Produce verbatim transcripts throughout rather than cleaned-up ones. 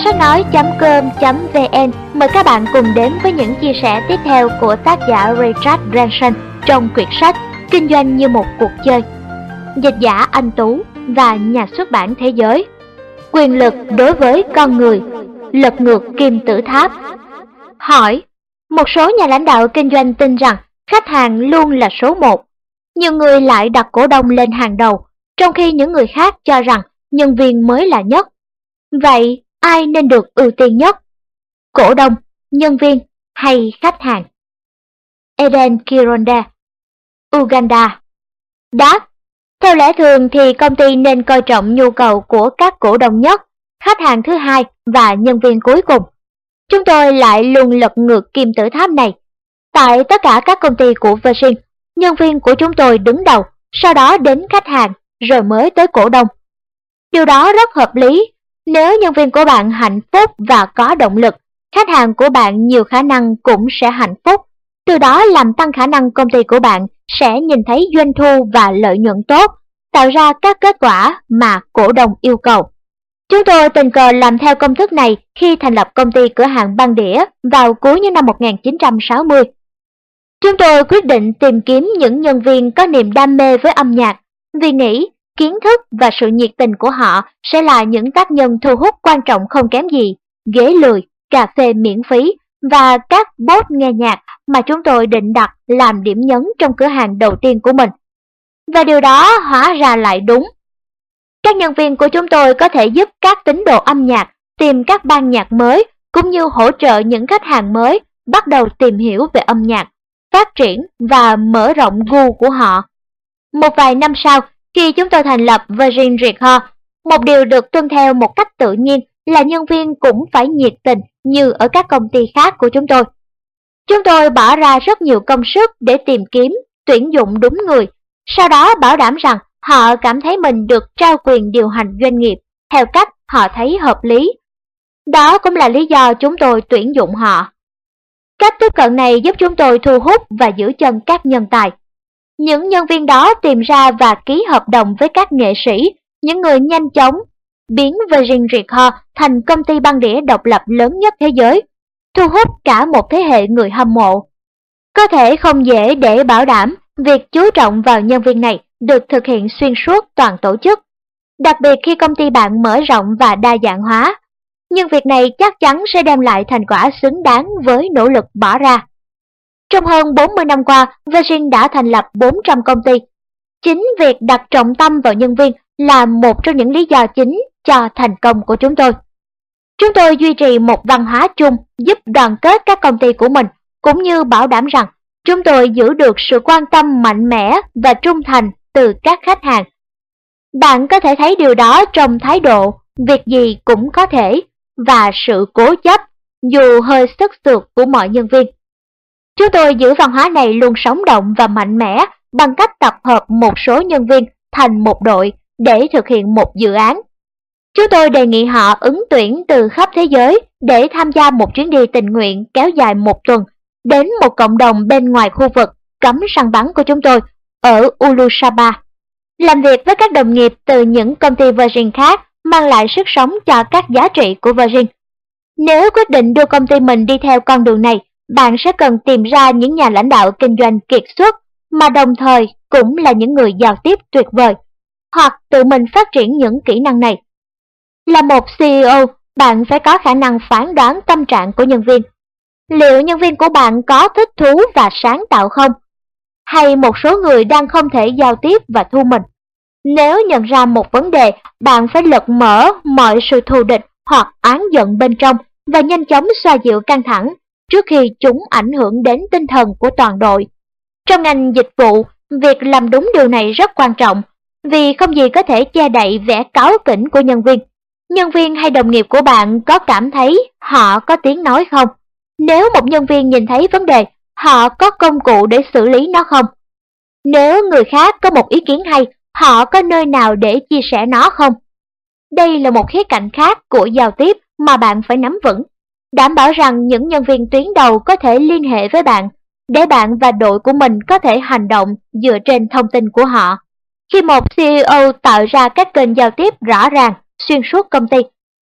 sách nói chấm com chấm vn mời các bạn cùng đến với những chia sẻ tiếp theo của tác giả Richard Branson trong quyển sách Kinh doanh như một cuộc chơi. Dịch giả Anh Tú và nhà xuất bản Thế giới. Quyền lực đối với con người, lật ngược kim tự tháp. Hỏi, một số nhà lãnh đạo kinh doanh tin rằng khách hàng luôn là số một. Nhiều người lại đặt cổ đông lên hàng đầu, trong khi những người khác cho rằng nhân viên mới là nhất. Vậy ai nên được ưu tiên nhất? Cổ đông, nhân viên hay khách hàng? Eden Kironda, Uganda. Đáp, theo lẽ thường thì công ty nên coi trọng nhu cầu của các cổ đông nhất, khách hàng thứ hai và nhân viên cuối cùng. Chúng tôi lại luôn lật ngược kim tự tháp này. Tại tất cả các công ty của Virgin, nhân viên của chúng tôi đứng đầu, sau đó đến khách hàng, rồi mới tới cổ đông. Điều đó rất hợp lý. Nếu nhân viên của bạn hạnh phúc và có động lực, khách hàng của bạn nhiều khả năng cũng sẽ hạnh phúc. Từ đó làm tăng khả năng công ty của bạn sẽ nhìn thấy doanh thu và lợi nhuận tốt, tạo ra các kết quả mà cổ đông yêu cầu. Chúng tôi tình cờ làm theo công thức này khi thành lập công ty cửa hàng băng đĩa vào cuối những năm một nghìn chín trăm sáu mươi. Chúng tôi quyết định tìm kiếm những nhân viên có niềm đam mê với âm nhạc, vì nghĩ kiến thức và sự nhiệt tình của họ sẽ là những tác nhân thu hút quan trọng không kém gì ghế lười, cà phê miễn phí và các bot nghe nhạc mà chúng tôi định đặt làm điểm nhấn trong cửa hàng đầu tiên của mình. Và điều đó hóa ra lại đúng. Các nhân viên của chúng tôi có thể giúp các tín đồ âm nhạc tìm các ban nhạc mới, cũng như hỗ trợ những khách hàng mới bắt đầu tìm hiểu về âm nhạc, phát triển và mở rộng gu của họ. Một vài năm sau, khi chúng tôi thành lập Virgin Records, một điều được tuân theo một cách tự nhiên là nhân viên cũng phải nhiệt tình như ở các công ty khác của chúng tôi. Chúng tôi bỏ ra rất nhiều công sức để tìm kiếm, tuyển dụng đúng người, sau đó bảo đảm rằng họ cảm thấy mình được trao quyền điều hành doanh nghiệp theo cách họ thấy hợp lý. Đó cũng là lý do chúng tôi tuyển dụng họ. Cách tiếp cận này giúp chúng tôi thu hút và giữ chân các nhân tài. Những nhân viên đó tìm ra và ký hợp đồng với các nghệ sĩ, những người nhanh chóng biến Virgin Records thành công ty băng đĩa độc lập lớn nhất thế giới, thu hút cả một thế hệ người hâm mộ. Có thể không dễ để bảo đảm việc chú trọng vào nhân viên này được thực hiện xuyên suốt toàn tổ chức, đặc biệt khi công ty bạn mở rộng và đa dạng hóa. Nhưng việc này chắc chắn sẽ đem lại thành quả xứng đáng với nỗ lực bỏ ra. Trong hơn bốn mươi năm qua, Virgin đã thành lập bốn trăm công ty. Chính việc đặt trọng tâm vào nhân viên là một trong những lý do chính cho thành công của chúng tôi. Chúng tôi duy trì một văn hóa chung giúp đoàn kết các công ty của mình, cũng như bảo đảm rằng chúng tôi giữ được sự quan tâm mạnh mẽ và trung thành từ các khách hàng. Bạn có thể thấy điều đó trong thái độ việc gì cũng có thể và sự cố chấp, dù hơi sức sượt của mọi nhân viên. Chúng tôi giữ văn hóa này luôn sống động và mạnh mẽ bằng cách tập hợp một số nhân viên thành một đội để thực hiện một dự án. Chúng tôi đề nghị họ ứng tuyển từ khắp thế giới để tham gia một chuyến đi tình nguyện kéo dài một tuần đến một cộng đồng bên ngoài khu vực cấm săn bắn của chúng tôi ở Ulusaba. Làm việc với các đồng nghiệp từ những công ty Virgin khác mang lại sức sống cho các giá trị của Virgin. Nếu quyết định đưa công ty mình đi theo con đường này, bạn sẽ cần tìm ra những nhà lãnh đạo kinh doanh kiệt xuất mà đồng thời cũng là những người giao tiếp tuyệt vời, hoặc tự mình phát triển những kỹ năng này. Là một xê e ô, bạn phải có khả năng phán đoán tâm trạng của nhân viên. Liệu nhân viên của bạn có thích thú và sáng tạo không? Hay một số người đang không thể giao tiếp và thu mình? Nếu nhận ra một vấn đề, bạn phải lật mở mọi sự thù địch hoặc oán giận bên trong và nhanh chóng xoa dịu căng thẳng trước khi chúng ảnh hưởng đến tinh thần của toàn đội. Trong ngành dịch vụ, việc làm đúng điều này rất quan trọng, vì không gì có thể che đậy vẻ cáu kỉnh của nhân viên. Nhân viên hay đồng nghiệp của bạn có cảm thấy họ có tiếng nói không? Nếu một nhân viên nhìn thấy vấn đề, họ có công cụ để xử lý nó không? Nếu người khác có một ý kiến hay, họ có nơi nào để chia sẻ nó không? Đây là một khía cạnh khác của giao tiếp mà bạn phải nắm vững. Đảm bảo rằng những nhân viên tuyến đầu có thể liên hệ với bạn, để bạn và đội của mình có thể hành động dựa trên thông tin của họ. Khi một xê e ô tạo ra các kênh giao tiếp rõ ràng xuyên suốt công ty,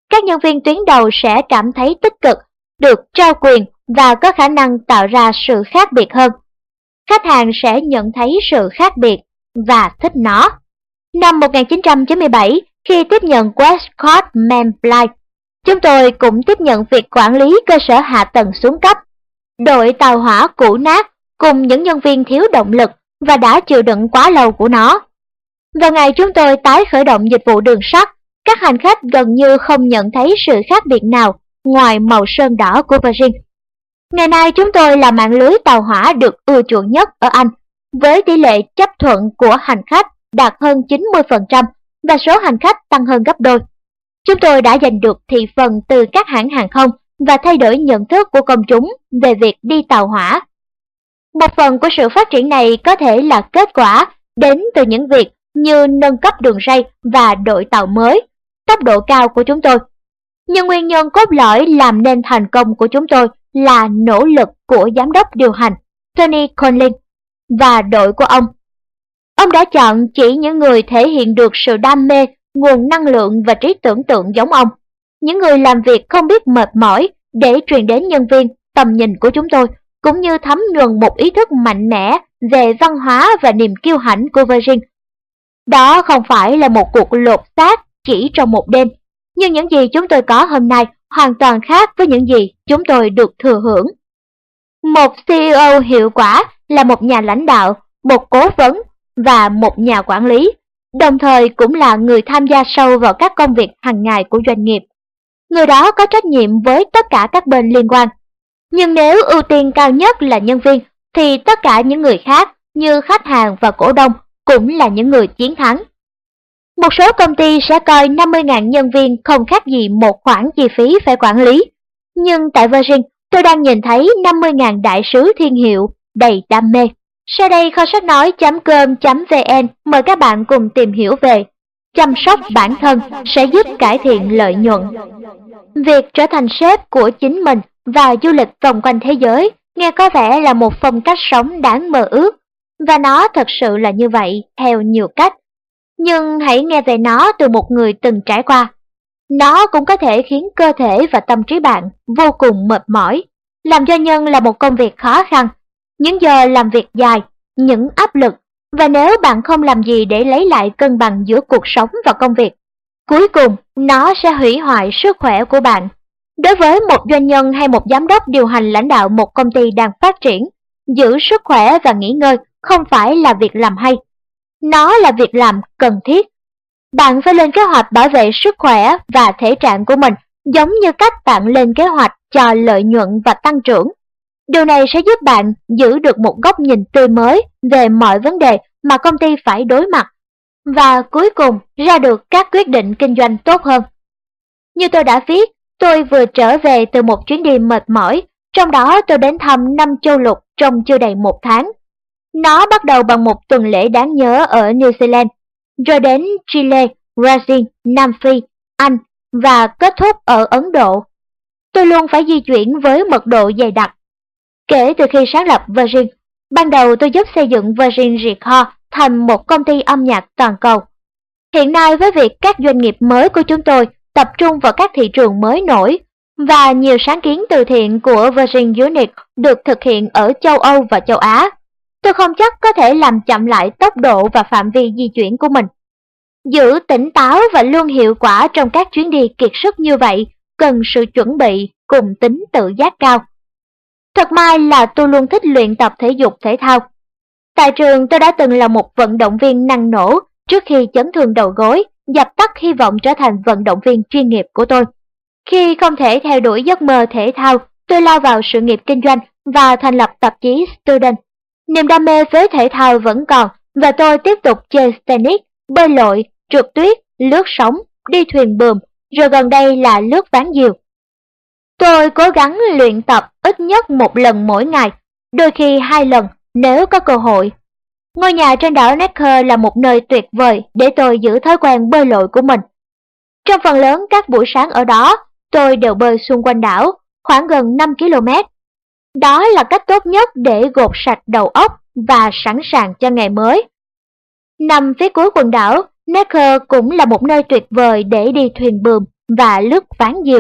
các nhân viên tuyến đầu sẽ cảm thấy tích cực, được trao quyền và có khả năng tạo ra sự khác biệt hơn. Khách hàng sẽ nhận thấy sự khác biệt và thích nó. Năm một nghìn chín trăm chín mươi bảy, khi tiếp nhận Westcott Main Line, chúng tôi cũng tiếp nhận việc quản lý cơ sở hạ tầng xuống cấp. Đội tàu hỏa cũ nát cùng những nhân viên thiếu động lực và đã chịu đựng quá lâu của nó. Vào ngày chúng tôi tái khởi động dịch vụ đường sắt, các hành khách gần như không nhận thấy sự khác biệt nào ngoài màu sơn đỏ của Virgin. Ngày nay chúng tôi là mạng lưới tàu hỏa được ưa chuộng nhất ở Anh, với tỷ lệ chấp thuận của hành khách đạt hơn chín mươi phần trăm và số hành khách tăng hơn gấp đôi. Chúng tôi đã giành được thị phần từ các hãng hàng không và thay đổi nhận thức của công chúng về việc đi tàu hỏa. Một phần của sự phát triển này có thể là kết quả đến từ những việc như nâng cấp đường ray và đội tàu mới, tốc độ cao của chúng tôi. Nhưng nguyên nhân cốt lõi làm nên thành công của chúng tôi là nỗ lực của giám đốc điều hành Tony Conlin và đội của ông. Ông đã chọn chỉ những người thể hiện được sự đam mê, nguồn năng lượng và trí tưởng tượng giống ông, những người làm việc không biết mệt mỏi để truyền đến nhân viên tầm nhìn của chúng tôi, cũng như thấm nhuần một ý thức mạnh mẽ về văn hóa và niềm kiêu hãnh của Virgin. Đó không phải là một cuộc lột xác chỉ trong một đêm, nhưng những gì chúng tôi có hôm nay hoàn toàn khác với những gì chúng tôi được thừa hưởng. Một xê e ô hiệu quả là một nhà lãnh đạo, một cố vấn và một nhà quản lý, đồng thời cũng là người tham gia sâu vào các công việc hàng ngày của doanh nghiệp. Người đó có trách nhiệm với tất cả các bên liên quan. Nhưng nếu ưu tiên cao nhất là nhân viên, thì tất cả những người khác như khách hàng và cổ đông cũng là những người chiến thắng. Một số công ty sẽ coi năm mươi nghìn nhân viên không khác gì một khoản chi phí phải quản lý. Nhưng tại Virgin, tôi đang nhìn thấy năm mươi nghìn đại sứ thiên hiệu đầy đam mê. Sau đây kho sách nói chấm com chấm vn mời các bạn cùng tìm hiểu về chăm sóc bản thân sẽ giúp cải thiện lợi nhuận. Việc trở thành sếp của chính mình và du lịch vòng quanh thế giới nghe có vẻ là một phong cách sống đáng mơ ước, và nó thật sự là như vậy theo nhiều cách. Nhưng hãy nghe về nó từ một người từng trải qua. Nó cũng có thể khiến cơ thể và tâm trí bạn vô cùng mệt mỏi. Làm doanh nhân là một công việc khó khăn, những giờ làm việc dài, những áp lực, và nếu bạn không làm gì để lấy lại cân bằng giữa cuộc sống và công việc, cuối cùng nó sẽ hủy hoại sức khỏe của bạn. Đối với một doanh nhân hay một giám đốc điều hành lãnh đạo một công ty đang phát triển, giữ sức khỏe và nghỉ ngơi không phải là việc làm hay. Nó là việc làm cần thiết. Bạn phải lên kế hoạch bảo vệ sức khỏe và thể trạng của mình, giống như cách bạn lên kế hoạch cho lợi nhuận và tăng trưởng. Điều này sẽ giúp bạn giữ được một góc nhìn tươi mới về mọi vấn đề mà công ty phải đối mặt, và cuối cùng ra được các quyết định kinh doanh tốt hơn. Như tôi đã viết, tôi vừa trở về từ một chuyến đi mệt mỏi, trong đó tôi đến thăm năm châu lục trong chưa đầy một tháng. Nó bắt đầu bằng một tuần lễ đáng nhớ ở New Zealand, rồi đến Chile, Brazil, Nam Phi, Anh và kết thúc ở Ấn Độ. Tôi luôn phải di chuyển với mật độ dày đặc. Kể từ khi sáng lập Virgin, ban đầu tôi giúp xây dựng Virgin Records thành một công ty âm nhạc toàn cầu. Hiện nay với việc các doanh nghiệp mới của chúng tôi tập trung vào các thị trường mới nổi, và nhiều sáng kiến từ thiện của Virgin Unit được thực hiện ở châu Âu và châu Á, tôi không chắc có thể làm chậm lại tốc độ và phạm vi di chuyển của mình. Giữ tỉnh táo và luôn hiệu quả trong các chuyến đi kiệt sức như vậy cần sự chuẩn bị cùng tính tự giác cao. Thật may là tôi luôn thích luyện tập thể dục thể thao. Tại trường tôi đã từng là một vận động viên năng nổ trước khi chấn thương đầu gối, dập tắt hy vọng trở thành vận động viên chuyên nghiệp của tôi. Khi không thể theo đuổi giấc mơ thể thao, tôi lao vào sự nghiệp kinh doanh và thành lập tạp chí Student. Niềm đam mê với thể thao vẫn còn, và tôi tiếp tục chơi tennis, bơi lội, trượt tuyết, lướt sóng, đi thuyền buồm, rồi gần đây là lướt ván diều. Tôi cố gắng luyện tập ít nhất một lần mỗi ngày, đôi khi hai lần nếu có cơ hội. Ngôi nhà trên đảo Necker là một nơi tuyệt vời để tôi giữ thói quen bơi lội của mình. Trong phần lớn các buổi sáng ở đó, tôi đều bơi xung quanh đảo, khoảng gần năm ki lô mét. Đó là cách tốt nhất để gột sạch đầu óc và sẵn sàng cho ngày mới. Nằm phía cuối quần đảo, Necker cũng là một nơi tuyệt vời để đi thuyền buồm, và lướt ván diều.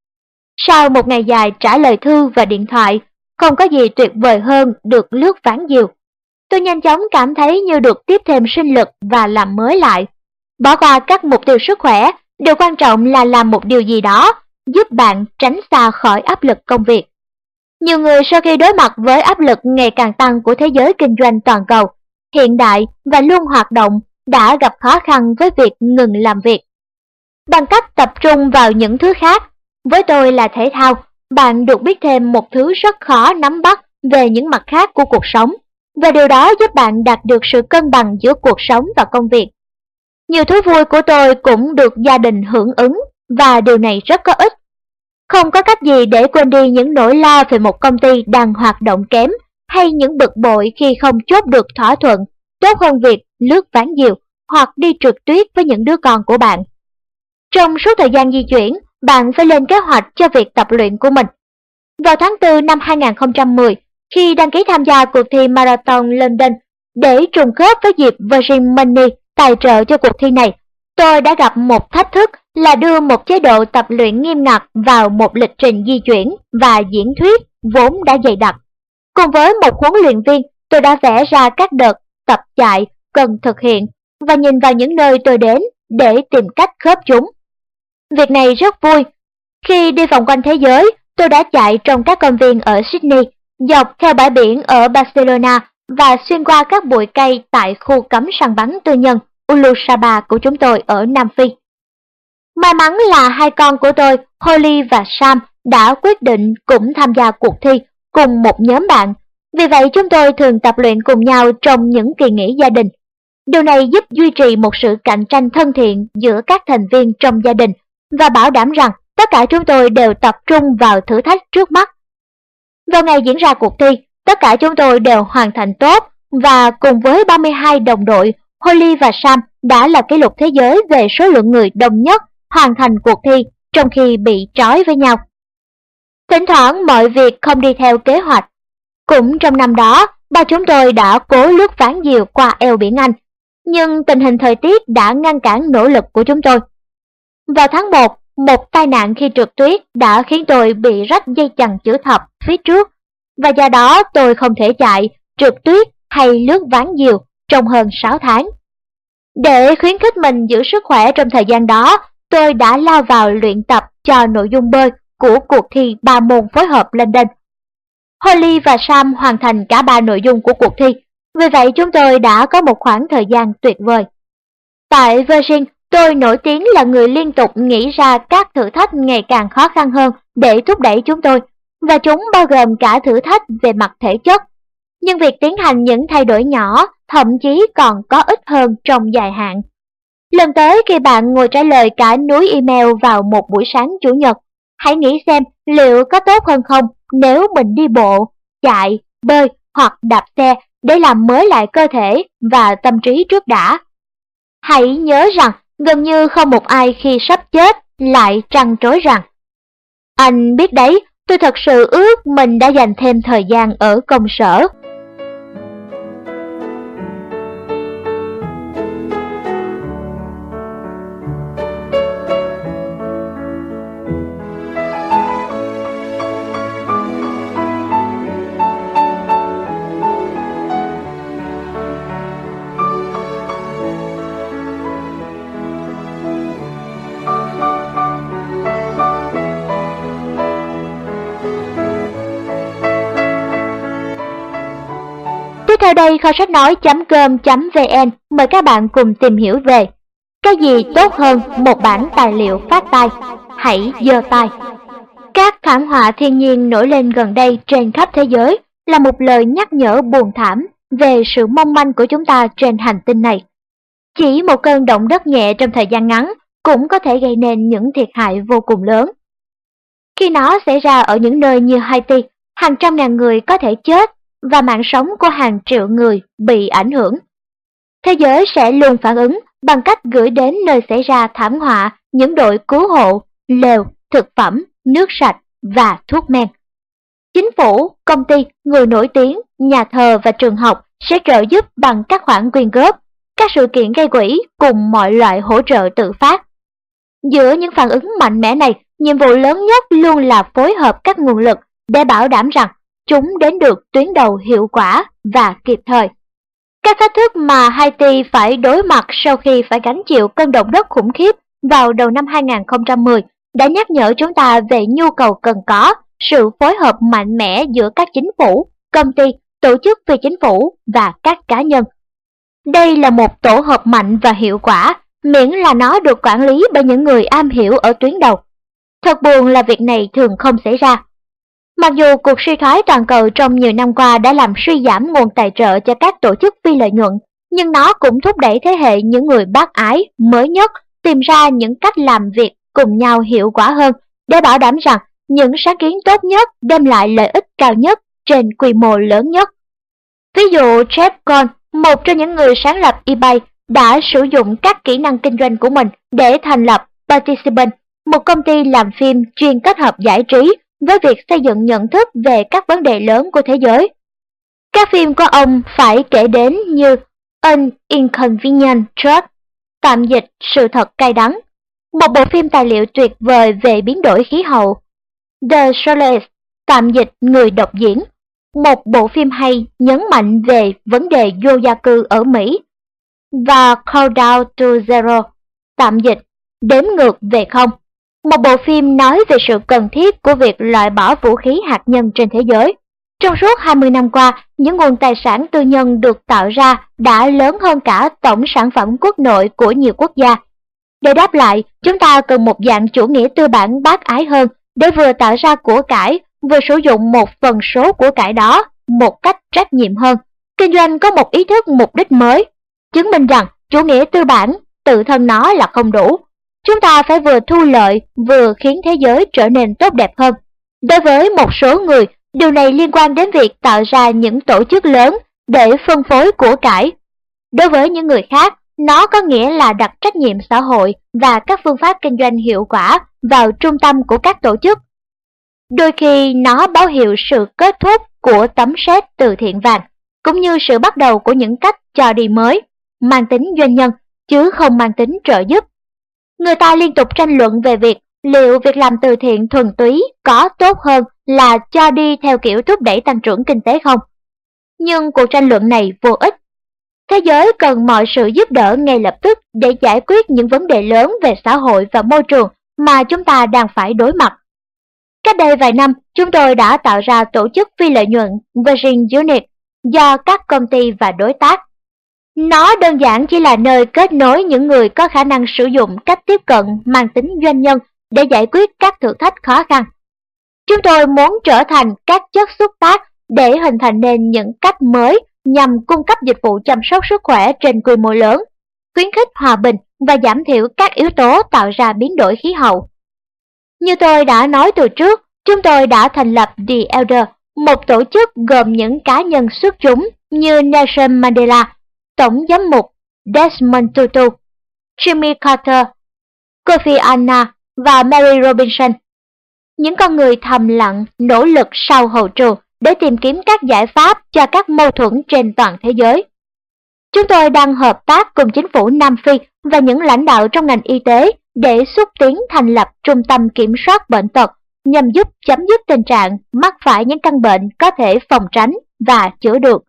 Sau một ngày dài trả lời thư và điện thoại, không có gì tuyệt vời hơn được lướt ván diều. Tôi nhanh chóng cảm thấy như được tiếp thêm sinh lực và làm mới lại. Bỏ qua các mục tiêu sức khỏe, điều quan trọng là làm một điều gì đó giúp bạn tránh xa khỏi áp lực công việc. Nhiều người sau khi đối mặt với áp lực ngày càng tăng của thế giới kinh doanh toàn cầu, hiện đại và luôn hoạt động đã gặp khó khăn với việc ngừng làm việc. Bằng cách tập trung vào những thứ khác, với tôi là thể thao, bạn được biết thêm một thứ rất khó nắm bắt về những mặt khác của cuộc sống, và điều đó giúp bạn đạt được sự cân bằng giữa cuộc sống và công việc. Nhiều thú vui của tôi cũng được gia đình hưởng ứng, và điều này rất có ích. Không có cách gì để quên đi những nỗi lo về một công ty đang hoạt động kém, hay những bực bội khi không chốt được thỏa thuận, tốt hơn việc lướt ván diều hoặc đi trượt tuyết với những đứa con của bạn. Trong suốt thời gian di chuyển, bạn phải lên kế hoạch cho việc tập luyện của mình. Vào tháng tư năm hai nghìn không trăm mười, khi đăng ký tham gia cuộc thi Marathon London để trùng khớp với dịp Virgin Money tài trợ cho cuộc thi này, tôi đã gặp một thách thức là đưa một chế độ tập luyện nghiêm ngặt vào một lịch trình di chuyển và diễn thuyết vốn đã dày đặc. Cùng với một huấn luyện viên, tôi đã vẽ ra các đợt tập chạy cần thực hiện và nhìn vào những nơi tôi đến để tìm cách khớp chúng. Việc này rất vui. Khi đi vòng quanh thế giới, tôi đã chạy trong các công viên ở Sydney, dọc theo bãi biển ở Barcelona và xuyên qua các bụi cây tại khu cấm săn bắn tư nhân Ulusaba của chúng tôi ở Nam Phi. May mắn là hai con của tôi, Holly và Sam, đã quyết định cũng tham gia cuộc thi cùng một nhóm bạn. Vì vậy chúng tôi thường tập luyện cùng nhau trong những kỳ nghỉ gia đình. Điều này giúp duy trì một sự cạnh tranh thân thiện giữa các thành viên trong gia đình và bảo đảm rằng tất cả chúng tôi đều tập trung vào thử thách trước mắt. Vào ngày diễn ra cuộc thi, tất cả chúng tôi đều hoàn thành tốt và cùng với ba mươi hai đồng đội, Holly và Sam đã lập kỷ lục thế giới về số lượng người đông nhất hoàn thành cuộc thi trong khi bị trói với nhau. Thỉnh thoảng mọi việc không đi theo kế hoạch. Cũng trong năm đó, ba chúng tôi đã cố lướt ván diều qua eo biển Anh, nhưng tình hình thời tiết đã ngăn cản nỗ lực của chúng tôi. Vào tháng một, một tai nạn khi trượt tuyết đã khiến tôi bị rách dây chằng chữ thập phía trước, và do đó tôi không thể chạy, trượt tuyết hay lướt ván diều trong hơn sáu tháng. Để khuyến khích mình giữ sức khỏe trong thời gian đó, tôi đã lao vào luyện tập cho nội dung bơi của cuộc thi ba môn phối hợp London. Holly và Sam hoàn thành cả ba nội dung của cuộc thi, vì vậy chúng tôi đã có một khoảng thời gian tuyệt vời. Tại Virgin, tôi nổi tiếng là người liên tục nghĩ ra các thử thách ngày càng khó khăn hơn để thúc đẩy chúng tôi, và chúng bao gồm cả thử thách về mặt thể chất. Nhưng việc tiến hành những thay đổi nhỏ thậm chí còn có ích hơn trong dài hạn. Lần tới khi bạn ngồi trả lời cả núi email vào một buổi sáng Chủ nhật, hãy nghĩ xem liệu có tốt hơn không nếu mình đi bộ, chạy, bơi hoặc đạp xe để làm mới lại cơ thể và tâm trí trước đã. Hãy nhớ rằng gần như không một ai khi sắp chết lại trăn trối rằng anh biết đấy, tôi thật sự ước mình đã dành thêm thời gian ở công sở. Tiếp theo đây, kho sách nói chấm com chấm vn mời các bạn cùng tìm hiểu về cái gì tốt hơn một bản tài liệu phát tai. Hãy giơ tay. Các thảm họa thiên nhiên nổi lên gần đây trên khắp thế giới là một lời nhắc nhở buồn thảm về sự mong manh của chúng ta trên hành tinh này. Chỉ một cơn động đất nhẹ trong thời gian ngắn cũng có thể gây nên những thiệt hại vô cùng lớn. Khi nó xảy ra ở những nơi như Haiti, hàng trăm ngàn người có thể chết và mạng sống của hàng triệu người bị ảnh hưởng. Thế giới sẽ luôn phản ứng bằng cách gửi đến nơi xảy ra thảm họa những đội cứu hộ, lều, thực phẩm, nước sạch và thuốc men. Chính phủ, công ty, người nổi tiếng, nhà thờ và trường học sẽ trợ giúp bằng các khoản quyên góp, các sự kiện gây quỹ cùng mọi loại hỗ trợ tự phát. Giữa những phản ứng mạnh mẽ này, nhiệm vụ lớn nhất luôn là phối hợp các nguồn lực để bảo đảm rằng chúng đến được tuyến đầu hiệu quả và kịp thời. Các thách thức mà Haiti phải đối mặt sau khi phải gánh chịu cơn động đất khủng khiếp vào đầu năm hai không một không đã nhắc nhở chúng ta về nhu cầu cần có sự phối hợp mạnh mẽ giữa các chính phủ, công ty, tổ chức phi chính phủ và các cá nhân. Đây là một tổ hợp mạnh và hiệu quả, miễn là nó được quản lý bởi những người am hiểu ở tuyến đầu. Thật buồn là việc này thường không xảy ra. Mặc dù cuộc suy thoái toàn cầu trong nhiều năm qua đã làm suy giảm nguồn tài trợ cho các tổ chức phi lợi nhuận, nhưng nó cũng thúc đẩy thế hệ những người bác ái mới nhất tìm ra những cách làm việc cùng nhau hiệu quả hơn để bảo đảm rằng những sáng kiến tốt nhất đem lại lợi ích cao nhất trên quy mô lớn nhất. Ví dụ, Jeff Cohn, một trong những người sáng lập eBay, đã sử dụng các kỹ năng kinh doanh của mình để thành lập Participant, một công ty làm phim chuyên kết hợp giải trí với việc xây dựng nhận thức về các vấn đề lớn của thế giới. Các phim của ông phải kể đến như An Inconvenient Truth, tạm dịch sự thật cay đắng, một bộ phim tài liệu tuyệt vời về biến đổi khí hậu, The Soloist, tạm dịch người độc diễn, một bộ phim hay nhấn mạnh về vấn đề vô gia cư ở Mỹ, và Countdown to Zero, tạm dịch đếm ngược về không, một bộ phim nói về sự cần thiết của việc loại bỏ vũ khí hạt nhân trên thế giới. Trong suốt hai mươi năm qua, những nguồn tài sản tư nhân được tạo ra đã lớn hơn cả tổng sản phẩm quốc nội của nhiều quốc gia. Để đáp lại, chúng ta cần một dạng chủ nghĩa tư bản bác ái hơn để vừa tạo ra của cải, vừa sử dụng một phần số của cải đó một cách trách nhiệm hơn. Kinh doanh có một ý thức mục đích mới, chứng minh rằng chủ nghĩa tư bản tự thân nó là không đủ. Chúng ta phải vừa thu lợi, vừa khiến thế giới trở nên tốt đẹp hơn. Đối với một số người, điều này liên quan đến việc tạo ra những tổ chức lớn để phân phối của cải. Đối với những người khác, nó có nghĩa là đặt trách nhiệm xã hội và các phương pháp kinh doanh hiệu quả vào trung tâm của các tổ chức. Đôi khi nó báo hiệu sự kết thúc của tấm séc từ thiện vàng, cũng như sự bắt đầu của những cách cho đi mới, mang tính doanh nhân, chứ không mang tính trợ giúp. Người ta liên tục tranh luận về việc liệu việc làm từ thiện thuần túy có tốt hơn là cho đi theo kiểu thúc đẩy tăng trưởng kinh tế không. Nhưng cuộc tranh luận này vô ích. Thế giới cần mọi sự giúp đỡ ngay lập tức để giải quyết những vấn đề lớn về xã hội và môi trường mà chúng ta đang phải đối mặt. Cách đây vài năm, chúng tôi đã tạo ra tổ chức phi lợi nhuận Virgin Unit do các công ty và đối tác. Nó đơn giản chỉ là nơi kết nối những người có khả năng sử dụng cách tiếp cận mang tính doanh nhân để giải quyết các thử thách khó khăn. Chúng tôi muốn trở thành các chất xúc tác để hình thành nên những cách mới nhằm cung cấp dịch vụ chăm sóc sức khỏe trên quy mô lớn, khuyến khích hòa bình và giảm thiểu các yếu tố tạo ra biến đổi khí hậu. Như tôi đã nói từ trước, chúng tôi đã thành lập The Elder, một tổ chức gồm những cá nhân xuất chúng như Nelson Mandela, Tổng giám mục Desmond Tutu, Jimmy Carter, Kofi Annan và Mary Robinson. Những con người thầm lặng, nỗ lực sau hậu trường để tìm kiếm các giải pháp cho các mâu thuẫn trên toàn thế giới. Chúng tôi đang hợp tác cùng chính phủ Nam Phi và những lãnh đạo trong ngành y tế để xúc tiến thành lập trung tâm kiểm soát bệnh tật nhằm giúp chấm dứt tình trạng mắc phải những căn bệnh có thể phòng tránh và chữa được.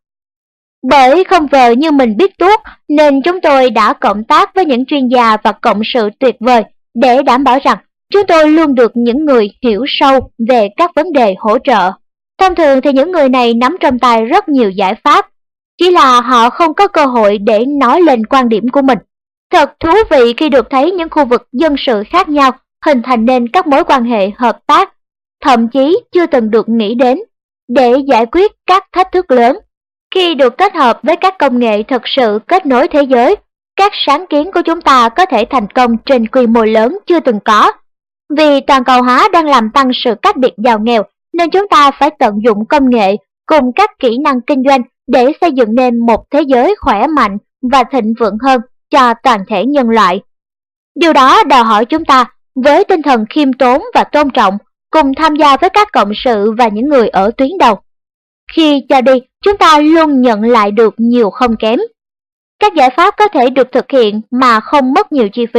Bởi không vờ như mình biết tuốt nên chúng tôi đã cộng tác với những chuyên gia và cộng sự tuyệt vời để đảm bảo rằng chúng tôi luôn được những người hiểu sâu về các vấn đề hỗ trợ. Thông thường thì những người này nắm trong tay rất nhiều giải pháp, chỉ là họ không có cơ hội để nói lên quan điểm của mình. Thật thú vị khi được thấy những khu vực dân sự khác nhau hình thành nên các mối quan hệ hợp tác, thậm chí chưa từng được nghĩ đến, để giải quyết các thách thức lớn. Khi được kết hợp với các công nghệ thực sự kết nối thế giới, các sáng kiến của chúng ta có thể thành công trên quy mô lớn chưa từng có. Vì toàn cầu hóa đang làm tăng sự cách biệt giàu nghèo, nên chúng ta phải tận dụng công nghệ cùng các kỹ năng kinh doanh để xây dựng nên một thế giới khỏe mạnh và thịnh vượng hơn cho toàn thể nhân loại. Điều đó đòi hỏi chúng ta, với tinh thần khiêm tốn và tôn trọng, cùng tham gia với các cộng sự và những người ở tuyến đầu. Khi cho đi, chúng ta luôn nhận lại được nhiều không kém. Các giải pháp có thể được thực hiện mà không mất nhiều chi phí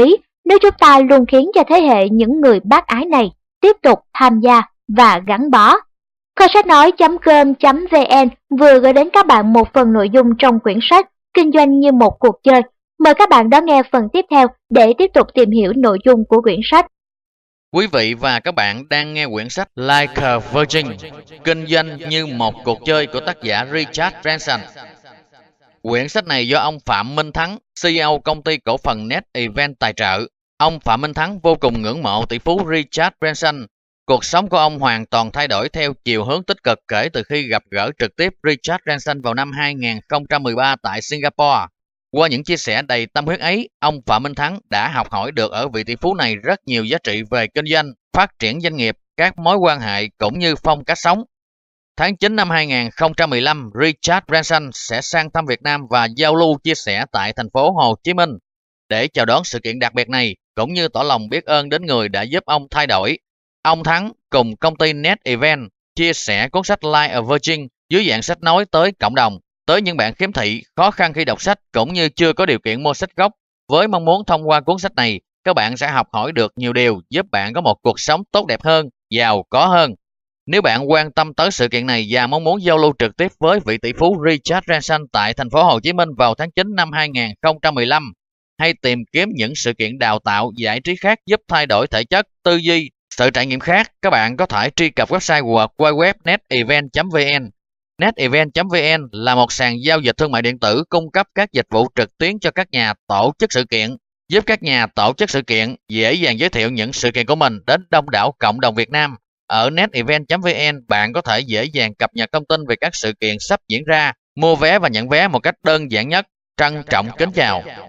nếu chúng ta luôn khiến cho thế hệ những người bác ái này tiếp tục tham gia và gắn bó. Kho sách nói chấm com chấm vn vừa gửi đến các bạn một phần nội dung trong quyển sách Kinh doanh như một cuộc chơi. Mời các bạn đón nghe phần tiếp theo để tiếp tục tìm hiểu nội dung của quyển sách. Quý vị và các bạn đang nghe quyển sách Like a Virgin, Kinh doanh như một cuộc chơi của tác giả Richard Branson. Quyển sách này do ông Phạm Minh Thắng, xê e ô công ty cổ phần Net Event tài trợ. Ông Phạm Minh Thắng vô cùng ngưỡng mộ tỷ phú Richard Branson. Cuộc sống của ông hoàn toàn thay đổi theo chiều hướng tích cực kể từ khi gặp gỡ trực tiếp Richard Branson vào năm hai nghìn không trăm mười ba tại Singapore. Qua những chia sẻ đầy tâm huyết ấy, ông Phạm Minh Thắng đã học hỏi được ở vị tỷ phú này rất nhiều giá trị về kinh doanh, phát triển doanh nghiệp, các mối quan hệ cũng như phong cách sống. Tháng chín năm hai nghìn không trăm mười lăm, Richard Branson sẽ sang thăm Việt Nam và giao lưu chia sẻ tại thành phố Hồ Chí Minh. Để chào đón sự kiện đặc biệt này, cũng như tỏ lòng biết ơn đến người đã giúp ông thay đổi, ông Thắng cùng công ty Net Event chia sẻ cuốn sách Like a Virgin dưới dạng sách nói tới cộng đồng, tới những bạn khiếm thị, khó khăn khi đọc sách cũng như chưa có điều kiện mua sách gốc. Với mong muốn thông qua cuốn sách này, các bạn sẽ học hỏi được nhiều điều giúp bạn có một cuộc sống tốt đẹp hơn, giàu có hơn. Nếu bạn quan tâm tới sự kiện này và mong muốn giao lưu trực tiếp với vị tỷ phú Richard Branson tại thành phố Hồ Chí Minh vào tháng chín năm hai nghìn không trăm mười lăm, hay tìm kiếm những sự kiện đào tạo giải trí khác giúp thay đổi thể chất, tư duy, sự trải nghiệm khác, các bạn có thể truy cập website hoặc web netevent chấm vn. netevent chấm vn là một sàn giao dịch thương mại điện tử cung cấp các dịch vụ trực tuyến cho các nhà tổ chức sự kiện, giúp các nhà tổ chức sự kiện dễ dàng giới thiệu những sự kiện của mình đến đông đảo cộng đồng Việt Nam. Ở netevent chấm vn, bạn có thể dễ dàng cập nhật thông tin về các sự kiện sắp diễn ra, mua vé và nhận vé một cách đơn giản nhất. Trân trọng kính chào.